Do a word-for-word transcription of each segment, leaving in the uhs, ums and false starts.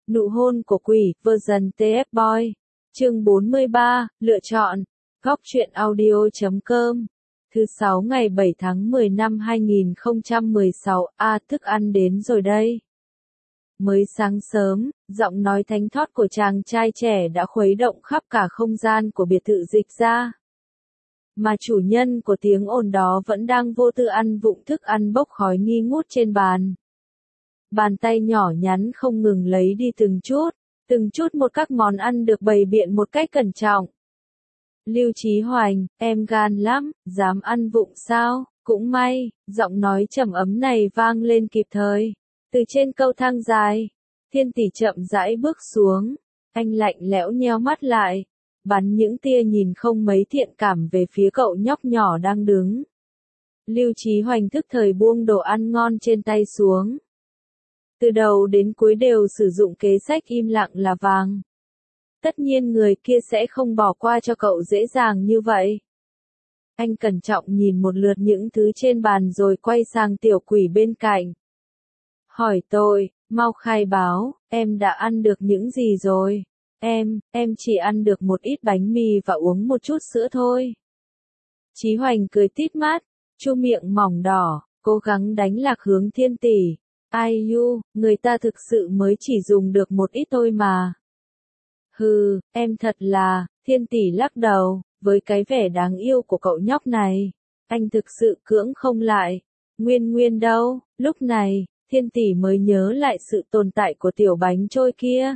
Nụ hôn của quỷ, version tê ép Boy. Chương bốn mươi ba, lựa chọn. Góc truyện audio chấm com. Thứ sáu ngày bảy tháng mười năm hai nghìn không trăm mười sáu, a à, thức ăn đến rồi đây. Mới sáng sớm, giọng nói thánh thót của chàng trai trẻ đã khuấy động khắp cả không gian của biệt thự Dịch Gia. Mà chủ nhân của tiếng ồn đó vẫn đang vô tư ăn vụng thức ăn bốc khói nghi ngút trên bàn. Bàn tay nhỏ nhắn không ngừng lấy đi từng chút, từng chút một các món ăn được bày biện một cách cẩn trọng. Lưu Chí Hoành, em gan lắm, dám ăn vụng sao? Cũng may, giọng nói trầm ấm này vang lên kịp thời. Từ trên cầu thang dài, Thiên Tỷ chậm rãi bước xuống, anh lạnh lẽo nheo mắt lại, bắn những tia nhìn không mấy thiện cảm về phía cậu nhóc nhỏ đang đứng. Lưu Chí Hoành thức thời buông đồ ăn ngon trên tay xuống. Từ đầu đến cuối đều sử dụng kế sách im lặng là vàng. Tất nhiên người kia sẽ không bỏ qua cho cậu dễ dàng như vậy. Anh cẩn trọng nhìn một lượt những thứ trên bàn rồi quay sang tiểu quỷ bên cạnh. Hỏi tôi, mau khai báo, em đã ăn được những gì rồi? Em, em chỉ ăn được một ít bánh mì và uống một chút sữa thôi. Chí Hoành cười tít mắt, chu miệng mỏng đỏ, cố gắng đánh lạc hướng Thiên Tỷ. Ai u, người ta thực sự mới chỉ dùng được một ít thôi mà. Hừ, em thật là, Thiên Tỷ lắc đầu, với cái vẻ đáng yêu của cậu nhóc này. Anh thực sự cưỡng không lại. Nguyên Nguyên đâu, lúc này, Thiên Tỷ mới nhớ lại sự tồn tại của tiểu bánh trôi kia.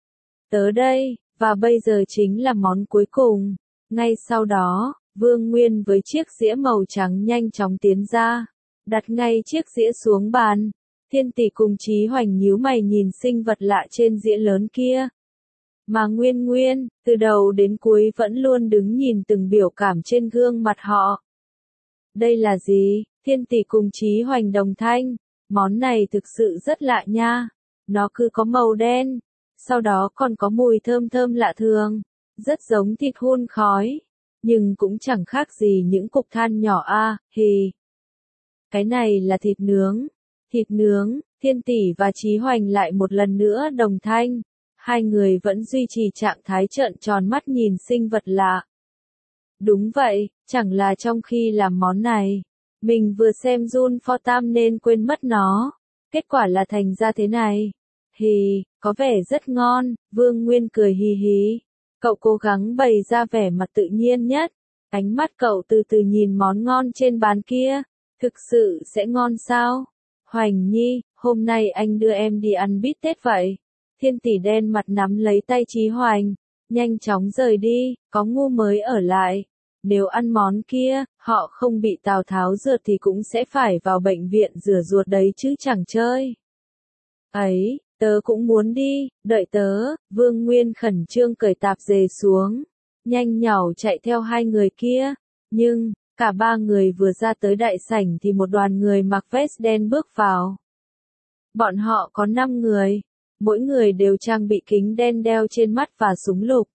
Tớ đây, và bây giờ chính là món cuối cùng. Ngay sau đó, Vương Nguyên với chiếc dĩa màu trắng nhanh chóng tiến ra, đặt ngay chiếc dĩa xuống bàn. Thiên Tỷ cùng Chí Hoành nhíu mày nhìn sinh vật lạ trên dĩa lớn kia. Mà Nguyên Nguyên, từ đầu đến cuối vẫn luôn đứng nhìn từng biểu cảm trên gương mặt họ. Đây là gì? Thiên Tỷ cùng Chí Hoành đồng thanh. Món này thực sự rất lạ nha. Nó cứ có màu đen, sau đó còn có mùi thơm thơm lạ thường. Rất giống thịt hun khói, nhưng cũng chẳng khác gì những cục than nhỏ a, à, hì. Cái này là thịt nướng. Thịt nướng, Thiên Tỷ và Chí Hoành lại một lần nữa đồng thanh. Hai người vẫn duy trì trạng thái trợn tròn mắt nhìn sinh vật lạ. Đúng vậy, chẳng là trong khi làm món này, mình vừa xem Jun For Tam nên quên mất nó. Kết quả là thành ra thế này. Hì, có vẻ rất ngon, Vương Nguyên cười hì hì. Cậu cố gắng bày ra vẻ mặt tự nhiên nhất. Ánh mắt cậu từ từ nhìn món ngon trên bàn kia. Thực sự sẽ ngon sao? Hoành Nhi, hôm nay anh đưa em đi ăn bít tết vậy. Thiên Tỷ đen mặt nắm lấy tay Chí Hoành, nhanh chóng rời đi, có ngu mới ở lại. Nếu ăn món kia, họ không bị Tào Tháo rượt thì cũng sẽ phải vào bệnh viện rửa ruột đấy chứ chẳng chơi. Ấy, tớ cũng muốn đi, đợi tớ, Vương Nguyên khẩn trương cởi tạp dề xuống, nhanh nhảu chạy theo hai người kia, nhưng, cả ba người vừa ra tới đại sảnh thì một đoàn người mặc vest đen bước vào. Bọn họ có năm người, mỗi người đều trang bị kính đen đeo trên mắt và súng lục.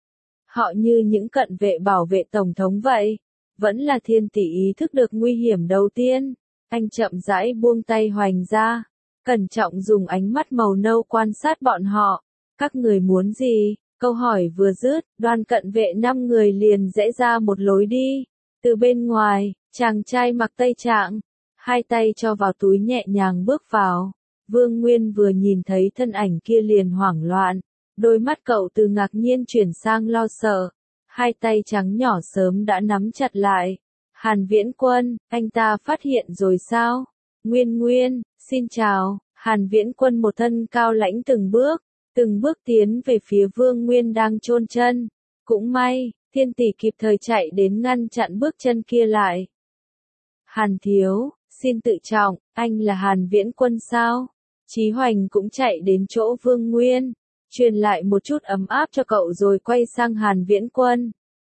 Họ như những cận vệ bảo vệ Tổng thống vậy. Vẫn là Thiên Tỷ ý thức được nguy hiểm đầu tiên. Anh chậm rãi buông tay Hoành ra, cẩn trọng dùng ánh mắt màu nâu quan sát bọn họ. Các người muốn gì? Câu hỏi vừa dứt, đoàn cận vệ năm người liền rẽ ra một lối đi. Từ bên ngoài, chàng trai mặc tây trạng, hai tay cho vào túi nhẹ nhàng bước vào. Vương Nguyên vừa nhìn thấy thân ảnh kia liền hoảng loạn. Đôi mắt cậu từ ngạc nhiên chuyển sang lo sợ. Hai tay trắng nhỏ sớm đã nắm chặt lại. Hàn Viễn Quân, anh ta phát hiện rồi sao? Nguyên Nguyên, xin chào. Hàn Viễn Quân một thân cao lãnh từng bước, từng bước tiến về phía Vương Nguyên đang chôn chân. Cũng may, Thiên Tỷ kịp thời chạy đến ngăn chặn bước chân kia lại. Hàn thiếu, xin tự trọng, anh là Hàn Viễn Quân sao? Chí Hoành cũng chạy đến chỗ Vương Nguyên, truyền lại một chút ấm áp cho cậu rồi quay sang Hàn Viễn Quân.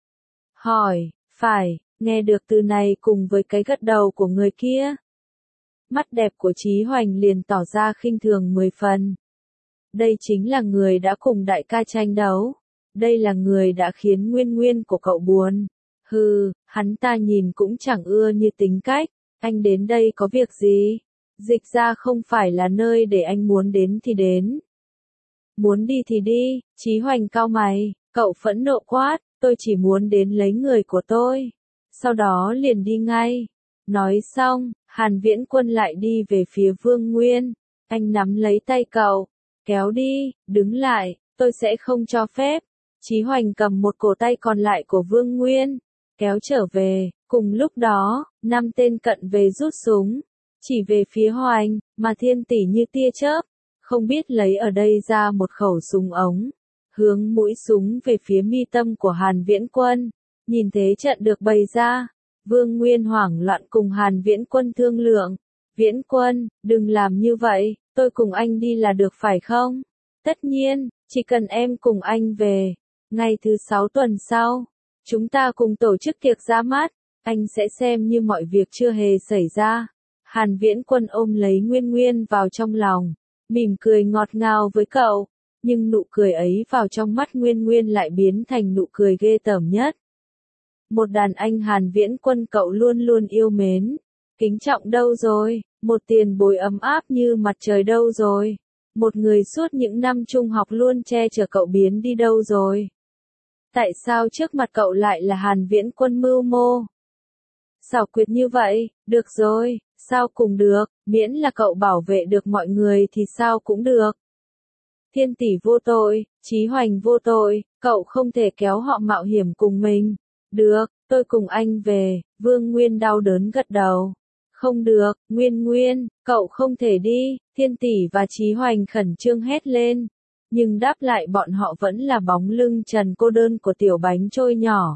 Hỏi, phải, nghe được từ này cùng với cái gật đầu của người kia. Mắt đẹp của Chí Hoành liền tỏ ra khinh thường mười phần. Đây chính là người đã cùng đại ca tranh đấu. Đây là người đã khiến Nguyên Nguyên của cậu buồn. Hừ, hắn ta nhìn cũng chẳng ưa như tính cách. Anh đến đây có việc gì? Dịch Gia không phải là nơi để anh muốn đến thì đến. Muốn đi thì đi, Chí Hoành cau mày, cậu phẫn nộ quát, tôi chỉ muốn đến lấy người của tôi. Sau đó liền đi ngay. Nói xong, Hàn Viễn Quân lại đi về phía Vương Nguyên. Anh nắm lấy tay cậu, kéo đi, đứng lại, tôi sẽ không cho phép. Chí Hoành cầm một cổ tay còn lại của Vương Nguyên, kéo trở về. Cùng lúc đó, năm tên cận về rút súng, chỉ về phía Hoành, mà Thiên Tỷ như tia chớp, không biết lấy ở đây ra một khẩu súng ống, hướng mũi súng về phía mi tâm của Hàn Viễn Quân. Nhìn thế trận được bày ra, Vương Nguyên hoảng loạn cùng Hàn Viễn Quân thương lượng. Viễn Quân, đừng làm như vậy, tôi cùng anh đi là được phải không? Tất nhiên, chỉ cần em cùng anh về. Ngày thứ sáu tuần sau, chúng ta cùng tổ chức tiệc ra mắt, anh sẽ xem như mọi việc chưa hề xảy ra. Hàn Viễn Quân ôm lấy Nguyên Nguyên vào trong lòng, mỉm cười ngọt ngào với cậu, nhưng nụ cười ấy vào trong mắt Nguyên Nguyên lại biến thành nụ cười ghê tởm nhất. Một đàn anh Hàn Viễn Quân cậu luôn luôn yêu mến, kính trọng đâu rồi, một tiền bối ấm áp như mặt trời đâu rồi, một người suốt những năm trung học luôn che chở cậu biến đi đâu rồi. Tại sao trước mặt cậu lại là Hàn Viễn Quân mưu mô? Xảo quyệt như vậy, được rồi, sao cùng được, miễn là cậu bảo vệ được mọi người thì sao cũng được. Thiên Tỷ vô tội, Chí Hoành vô tội, cậu không thể kéo họ mạo hiểm cùng mình. Được, tôi cùng anh về. Vương Nguyên đau đớn gật đầu. Không được, Nguyên Nguyên, cậu không thể đi. Thiên Tỷ và Chí Hoành khẩn trương hét lên. Nhưng đáp lại bọn họ vẫn là bóng lưng trần cô đơn của tiểu bánh trôi nhỏ.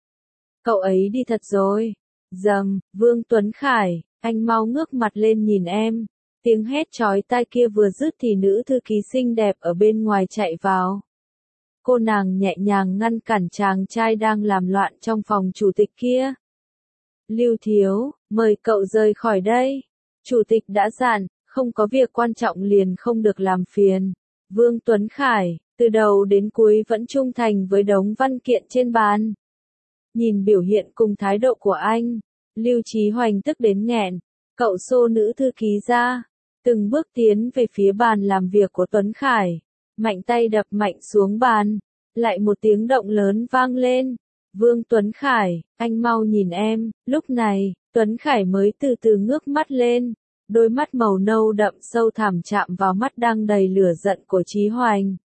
Cậu ấy đi thật rồi. Dầm, Vương Tuấn Khải, anh mau ngước mặt lên nhìn em. Tiếng hét chói tai kia vừa dứt thì nữ thư ký xinh đẹp ở bên ngoài chạy vào. Cô nàng nhẹ nhàng ngăn cản chàng trai đang làm loạn trong phòng chủ tịch kia. Lưu Thiếu, mời cậu rời khỏi đây. Chủ tịch đã dặn, không có việc quan trọng liền không được làm phiền. Vương Tuấn Khải, từ đầu đến cuối vẫn trung thành với đống văn kiện trên bàn. Nhìn biểu hiện cùng thái độ của anh, Lưu Chí Hoành tức đến nghẹn. Cậu xô nữ thư ký ra, từng bước tiến về phía bàn làm việc của Tuấn Khải. Mạnh tay đập mạnh xuống bàn, lại một tiếng động lớn vang lên. Vương Tuấn Khải, anh mau nhìn em. Lúc này, Tuấn Khải mới từ từ ngước mắt lên, đôi mắt màu nâu đậm sâu thẳm chạm vào mắt đang đầy lửa giận của Chí Hoành.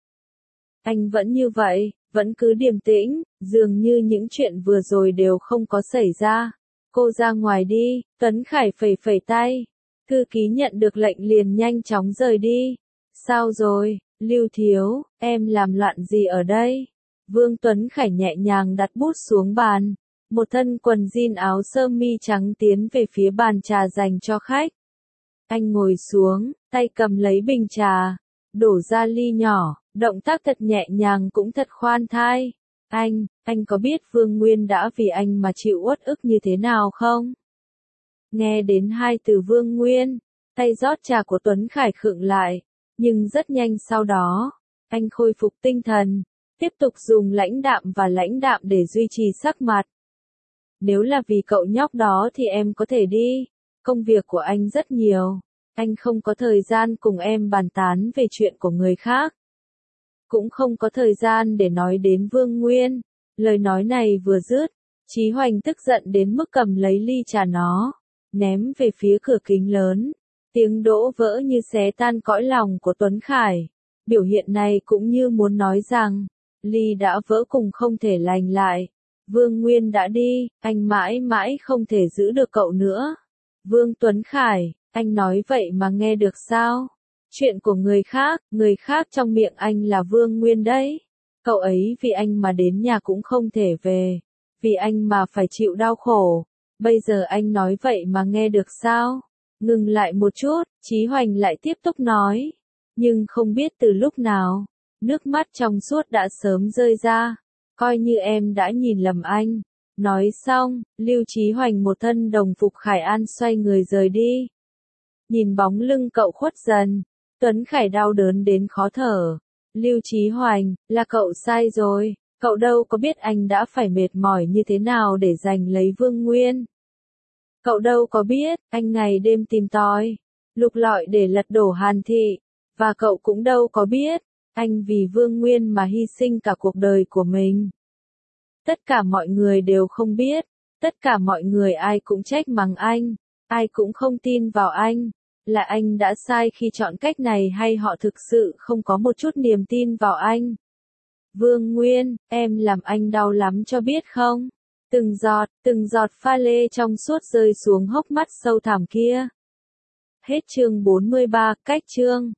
Anh vẫn như vậy, vẫn cứ điềm tĩnh, dường như những chuyện vừa rồi đều không có xảy ra. Cô ra ngoài đi. Tuấn Khải phẩy phẩy tay. Thư ký nhận được lệnh liền nhanh chóng rời đi. Sao rồi, Lưu Thiếu, em làm loạn gì ở đây? Vương Tuấn Khải nhẹ nhàng đặt bút xuống bàn. Một thân quần jean áo sơ mi trắng tiến về phía bàn trà dành cho khách. Anh ngồi xuống, tay cầm lấy bình trà, đổ ra ly nhỏ, động tác thật nhẹ nhàng cũng thật khoan thai. Anh, anh có biết Vương Nguyên đã vì anh mà chịu uất ức như thế nào không? Nghe đến hai từ Vương Nguyên, tay rót trà của Tuấn Khải khựng lại, nhưng rất nhanh sau đó, anh khôi phục tinh thần, tiếp tục dùng lãnh đạm và lãnh đạm để duy trì sắc mặt. Nếu là vì cậu nhóc đó thì em có thể đi, công việc của anh rất nhiều, anh không có thời gian cùng em bàn tán về chuyện của người khác. Cũng không có thời gian để nói đến Vương Nguyên. Lời nói này vừa dứt, Chí Hoành tức giận đến mức cầm lấy ly trà nó, ném về phía cửa kính lớn. Tiếng đỗ vỡ như xé tan cõi lòng của Tuấn Khải. Biểu hiện này cũng như muốn nói rằng, ly đã vỡ cùng không thể lành lại. Vương Nguyên đã đi, anh mãi mãi không thể giữ được cậu nữa. Vương Tuấn Khải, anh nói vậy mà nghe được sao? Chuyện của người khác, người khác trong miệng anh là Vương Nguyên đấy. Cậu ấy vì anh mà đến nhà cũng không thể về. Vì anh mà phải chịu đau khổ. Bây giờ anh nói vậy mà nghe được sao? Ngừng lại một chút, Chí Hoành lại tiếp tục nói. Nhưng không biết từ lúc nào, nước mắt trong suốt đã sớm rơi ra. Coi như em đã nhìn lầm anh. Nói xong, Lưu Chí Hoành một thân đồng phục Khải An xoay người rời đi. Nhìn bóng lưng cậu khuất dần, Tuấn Khải đau đớn đến khó thở. Lưu Chí Hoành, là cậu sai rồi, cậu đâu có biết anh đã phải mệt mỏi như thế nào để giành lấy Vương Nguyên. Cậu đâu có biết, anh ngày đêm tìm tòi, lục lọi để lật đổ Hàn Thị, và cậu cũng đâu có biết, Anh vì Vương Nguyên mà hy sinh cả cuộc đời của mình. Tất cả mọi người đều không biết, tất cả mọi người ai cũng trách mắng anh, ai cũng không tin vào anh. Là anh đã sai khi chọn cách này hay họ thực sự không có một chút niềm tin vào anh? Vương Nguyên, em làm anh đau lắm cho biết không? Từng giọt, từng giọt pha lê trong suốt rơi xuống hốc mắt sâu thẳm kia. Hết chương bốn mươi ba, cách chương.